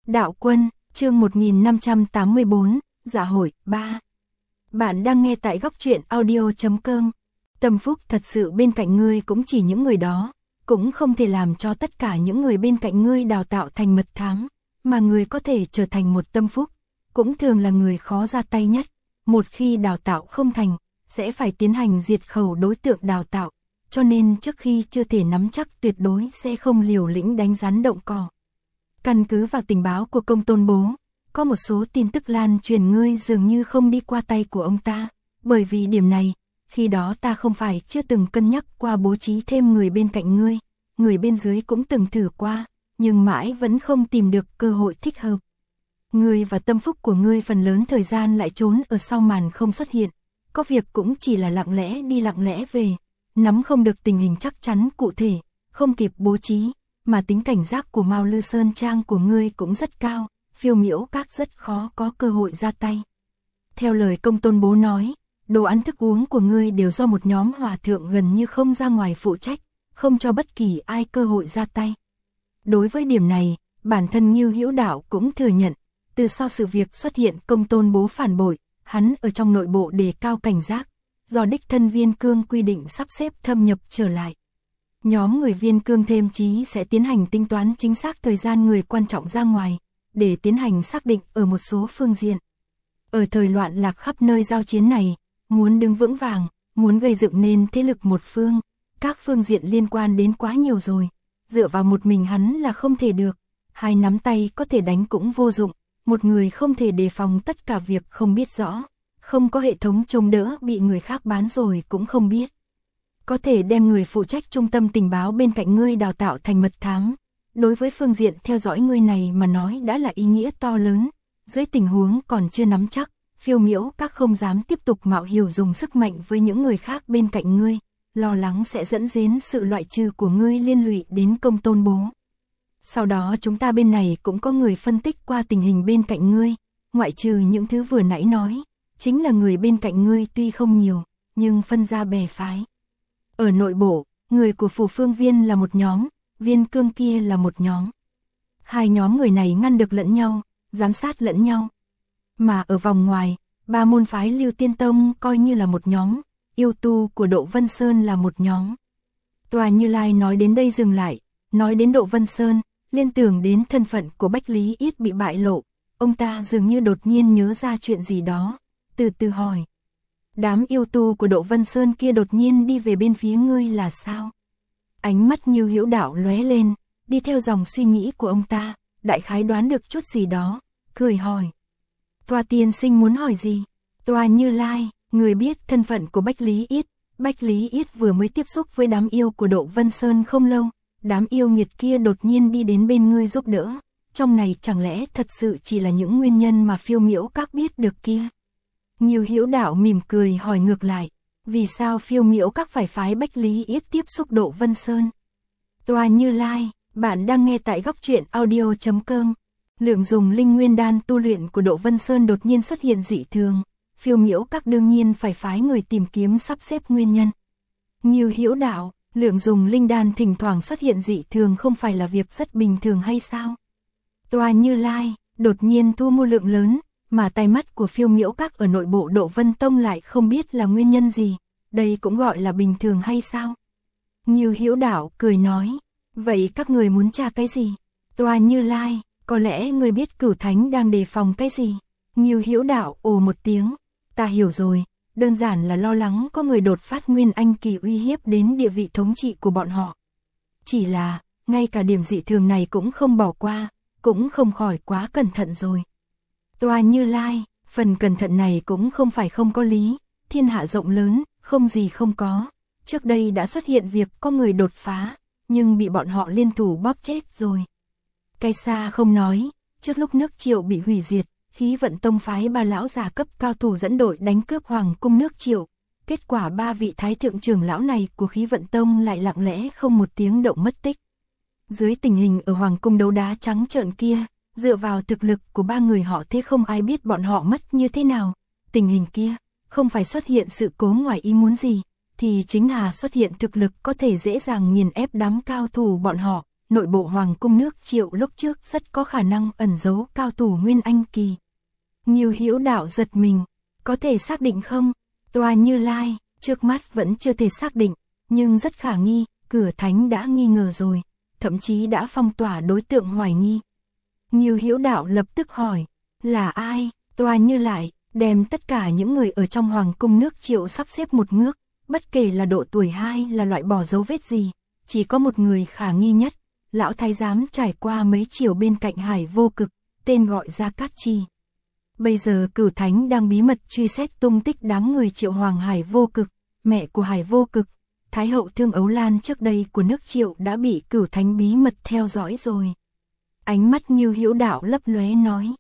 Đạo Quân, chương 1584, Dạ hội 3. Bạn đang nghe tại góc truyện audio.com. Tâm phúc thật sự bên cạnh ngươi cũng chỉ những người đó, cũng không thể làm cho tất cả những người bên cạnh ngươi đào tạo thành mật thám, mà người có thể trở thành một tâm phúc, cũng thường là người khó ra tay nhất. Một khi đào tạo không thành, sẽ phải tiến hành diệt khẩu đối tượng đào tạo, cho nên trước khi chưa thể nắm chắc tuyệt đối sẽ không liều lĩnh đánh rắn động cỏ. Căn cứ vào tình báo của Công Tôn Bố, có một số tin tức lan truyền ngươi dường như không đi qua tay của ông ta, bởi vì điểm này, khi đó ta không phải chưa từng cân nhắc qua bố trí thêm người bên cạnh ngươi, người bên dưới cũng từng thử qua, nhưng mãi vẫn không tìm được cơ hội thích hợp. Ngươi và tâm phúc của ngươi phần lớn thời gian lại trốn ở sau màn không xuất hiện, có việc cũng chỉ là lặng lẽ đi lặng lẽ về, nắm không được tình hình chắc chắn cụ thể, không kịp bố trí, mà tính cảnh giác của Mao Lư Sơn Trang của ngươi cũng rất cao, Phiêu Miễu Các rất khó có cơ hội ra tay. Theo lời Công Tôn Bố nói, đồ ăn thức uống của ngươi đều do một nhóm hòa thượng gần như không ra ngoài phụ trách, không cho bất kỳ ai cơ hội ra tay. Đối với điểm này, bản thân Ngưu Hữu Đạo cũng thừa nhận, từ sau sự việc xuất hiện Công Tôn Bố phản bội, hắn ở trong nội bộ đề cao cảnh giác, do đích thân Viên Cương quy định sắp xếp thâm nhập trở lại. Nhóm người Viên Cương thêm chí sẽ tiến hành tính toán chính xác thời gian người quan trọng ra ngoài, để tiến hành xác định ở một số phương diện. Ở thời loạn lạc khắp nơi giao chiến này, muốn đứng vững vàng, muốn gây dựng nên thế lực một phương, các phương diện liên quan đến quá nhiều rồi, dựa vào một mình hắn là không thể được, hai nắm tay có thể đánh cũng vô dụng, một người không thể đề phòng tất cả việc không biết rõ, không có hệ thống chống đỡ bị người khác bán rồi cũng không biết. Có thể đem người phụ trách trung tâm tình báo bên cạnh ngươi đào tạo thành mật thám, đối với phương diện theo dõi ngươi này mà nói đã là ý nghĩa to lớn, dưới tình huống còn chưa nắm chắc, Phiêu Miễu Các không dám tiếp tục mạo hiểm dùng sức mạnh với những người khác bên cạnh ngươi, lo lắng sẽ dẫn đến sự loại trừ của ngươi liên lụy đến Công Tôn Bố. Sau đó chúng ta bên này cũng có người phân tích qua tình hình bên cạnh ngươi, ngoại trừ những thứ vừa nãy nói, chính là người bên cạnh ngươi tuy không nhiều, nhưng phân ra bè phái. Ở nội bộ, người của Phù Phương Viên là một nhóm, Viên Cương kia là một nhóm. Hai nhóm người này ngăn được lẫn nhau, giám sát lẫn nhau. Mà ở vòng ngoài, ba môn phái Lưu Tiên Tông coi như là một nhóm, yêu tu của Độ Vân Sơn là một nhóm. Tòa Như Lai nói đến đây dừng lại, nói đến Độ Vân Sơn, liên tưởng đến thân phận của Bách Lý Yết bị bại lộ, ông ta dường như đột nhiên nhớ ra chuyện gì đó, từ từ hỏi. Đám yêu tu của Độ Vân Sơn kia đột nhiên đi về bên phía ngươi là sao? Ánh mắt Ngưu Hữu Đạo lóe lên, đi theo dòng suy nghĩ của ông ta, đại khái đoán được chút gì đó, cười hỏi. Tòa tiên sinh muốn hỏi gì? Tòa Như Lai, người biết thân phận của Bách Lý Yết. Bách Lý Yết vừa mới tiếp xúc với đám yêu của Độ Vân Sơn không lâu, đám yêu nghiệt kia đột nhiên đi đến bên ngươi giúp đỡ. Trong này chẳng lẽ thật sự chỉ là những nguyên nhân mà Phiêu Miễu Các biết được kia? Ngưu Hữu Đạo mỉm cười hỏi ngược lại, vì sao Phiêu Miễu Các phải phái Bách Lý Yết tiếp xúc Độ Vân Sơn? Tòa Như Lai, bạn đang nghe tại góc truyện audio.com. Lượng dùng linh nguyên đan tu luyện của Độ Vân Sơn đột nhiên xuất hiện dị thường, Phiêu Miễu Các đương nhiên phải phái người tìm kiếm sắp xếp nguyên nhân. Ngưu Hữu Đạo, lượng dùng linh đan thỉnh thoảng xuất hiện dị thường không phải là việc rất bình thường hay sao? Tòa Như Lai, đột nhiên thu mua lượng lớn, mà tai mắt của Phiêu Miễu Các ở nội bộ Độ Vân Tông lại không biết là nguyên nhân gì, đây cũng gọi là bình thường hay sao? Ngưu Hữu Đạo cười nói, vậy các người muốn tra cái gì? Tòa Như Lai, có lẽ người biết Cửu Thánh đang đề phòng cái gì? Ngưu Hữu Đạo ồ một tiếng, ta hiểu rồi, đơn giản là lo lắng có người đột phát nguyên anh kỳ uy hiếp đến địa vị thống trị của bọn họ. Chỉ là, ngay cả điểm dị thường này cũng không bỏ qua, cũng không khỏi quá cẩn thận rồi. Tòa Như Lai, phần cẩn thận này cũng không phải không có lý, thiên hạ rộng lớn, không gì không có. Trước đây đã xuất hiện việc có người đột phá, nhưng bị bọn họ liên thủ bóp chết rồi. Cái xa không nói, trước lúc nước Triệu bị hủy diệt, Khí Vận Tông phái ba lão già cấp cao thủ dẫn đội đánh cướp hoàng cung nước Triệu. Kết quả ba vị thái thượng trưởng lão này của Khí Vận Tông lại lặng lẽ không một tiếng động mất tích. Dưới tình hình ở hoàng cung đấu đá trắng trợn kia, dựa vào thực lực của ba người họ thế không ai biết bọn họ mất như thế nào. Tình hình kia, không phải xuất hiện sự cố ngoài ý muốn gì, thì chính là xuất hiện thực lực có thể dễ dàng nghiền ép đám cao thủ bọn họ, nội bộ Hoàng cung nước Triệu lúc trước rất có khả năng ẩn giấu cao thủ Nguyên Anh kỳ. Ngưu Hữu Đạo giật mình, có thể xác định không? Toa Như Lai, trước mắt vẫn chưa thể xác định, nhưng rất khả nghi, Cửu Thánh đã nghi ngờ rồi, thậm chí đã phong tỏa đối tượng hoài nghi. Ngưu Hữu Đạo lập tức hỏi, là ai? Toa Như Lai đem tất cả những người ở trong Hoàng cung nước Triệu sắp xếp một ngước, bất kể là độ tuổi hay là loại bỏ dấu vết gì, chỉ có một người khả nghi nhất, lão thái giám trải qua mấy triều bên cạnh Hải Vô Cực, tên gọi Gia Cát Trì. Bây giờ Cửu Thánh đang bí mật truy xét tung tích đám người Triệu Hoàng Hải Vô Cực, mẹ của Hải Vô Cực, Thái hậu Thương Ấu Lan trước đây của nước Triệu đã bị Cửu Thánh bí mật theo dõi rồi. Ánh mắt Ngưu Hữu Đạo lấp lóe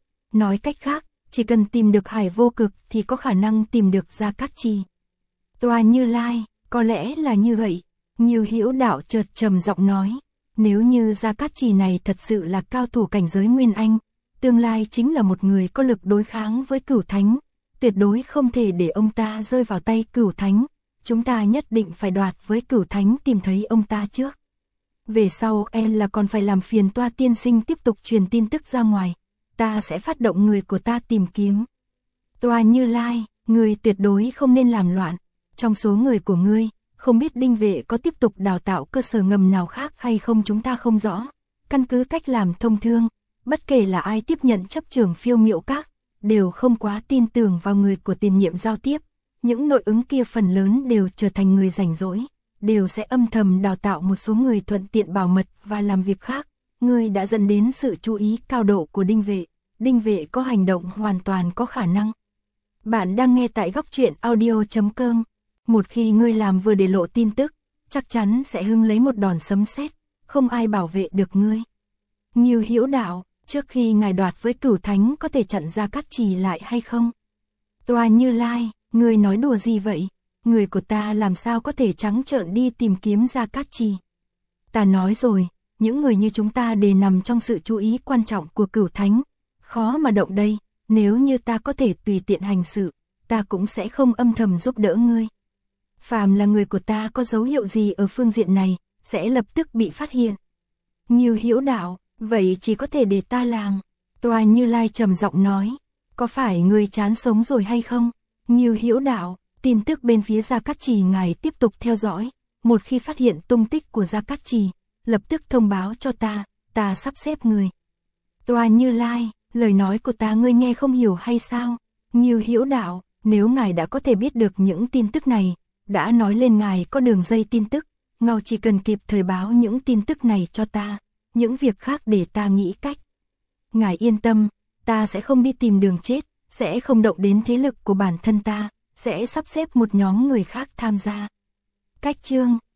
nói cách khác, chỉ cần tìm được Hải Vô Cực thì có khả năng tìm được Gia Cát Trì. Toa Như Lai, có lẽ là như vậy. Ngưu Hữu Đạo chợt trầm giọng nói, nếu như Gia Cát Trì này thật sự là cao thủ cảnh giới Nguyên Anh, tương lai chính là một người có lực đối kháng với Cửu Thánh, tuyệt đối không thể để ông ta rơi vào tay Cửu Thánh, chúng ta nhất định phải đoạt với Cửu Thánh tìm thấy ông ta trước. Về sau là còn phải làm phiền Toa tiên sinh tiếp tục truyền tin tức ra ngoài, ta sẽ phát động người của ta tìm kiếm. Toa Như Lai, ngươi tuyệt đối không nên làm loạn, trong số người của ngươi, không biết Đinh Vệ có tiếp tục đào tạo cơ sở ngầm nào khác hay không chúng ta không rõ, căn cứ cách làm thông thường, bất kể là ai tiếp nhận chấp trưởng Phiêu Miệu Các, đều không quá tin tưởng vào người của tiền nhiệm giao tiếp, những nội ứng kia phần lớn đều trở thành người rảnh rỗi, đều sẽ âm thầm đào tạo một số người thuận tiện bảo mật và làm việc khác, ngươi đã dẫn đến sự chú ý cao độ của Đinh Vệ có hành động hoàn toàn có khả năng. Bạn đang nghe tại Góc Truyện Audio.com. Một khi ngươi làm vừa để lộ tin tức, chắc chắn sẽ hưng lấy một đòn sấm sét, không ai bảo vệ được ngươi. Ngưu Hữu Đạo, trước khi ngài đoạt với Cửu Thánh có thể chặn Gia Cát Trì lại hay không? Toa Như Lai, ngươi nói đùa gì vậy? Người của ta làm sao có thể trắng trợn đi tìm kiếm Gia Cát Trì? Ta nói rồi, những người như chúng ta đều nằm trong sự chú ý quan trọng của Cửu Thánh, khó mà động đây, nếu như ta có thể tùy tiện hành sự, ta cũng sẽ không âm thầm giúp đỡ ngươi. Phàm là người của ta có dấu hiệu gì ở phương diện này, sẽ lập tức bị phát hiện. Ngưu Hữu Đạo, vậy chỉ có thể để ta làm. Toa Như Lai trầm giọng nói, có phải ngươi chán sống rồi hay không? Ngưu Hữu Đạo, tin tức bên phía Gia Cát Trì ngài tiếp tục theo dõi, một khi phát hiện tung tích của Gia Cát Trì, lập tức thông báo cho ta sắp xếp người. Toa Như Lai, lời nói của ta ngươi nghe không hiểu hay sao? Ngưu Hữu Đạo, nếu ngài đã có thể biết được những tin tức này, đã nói lên ngài có đường dây tin tức, ngài chỉ cần kịp thời báo những tin tức này cho ta, những việc khác để ta nghĩ cách. Ngài yên tâm, ta sẽ không đi tìm đường chết, sẽ không động đến thế lực của bản thân ta, sẽ sắp xếp một nhóm người khác tham gia. Cách chương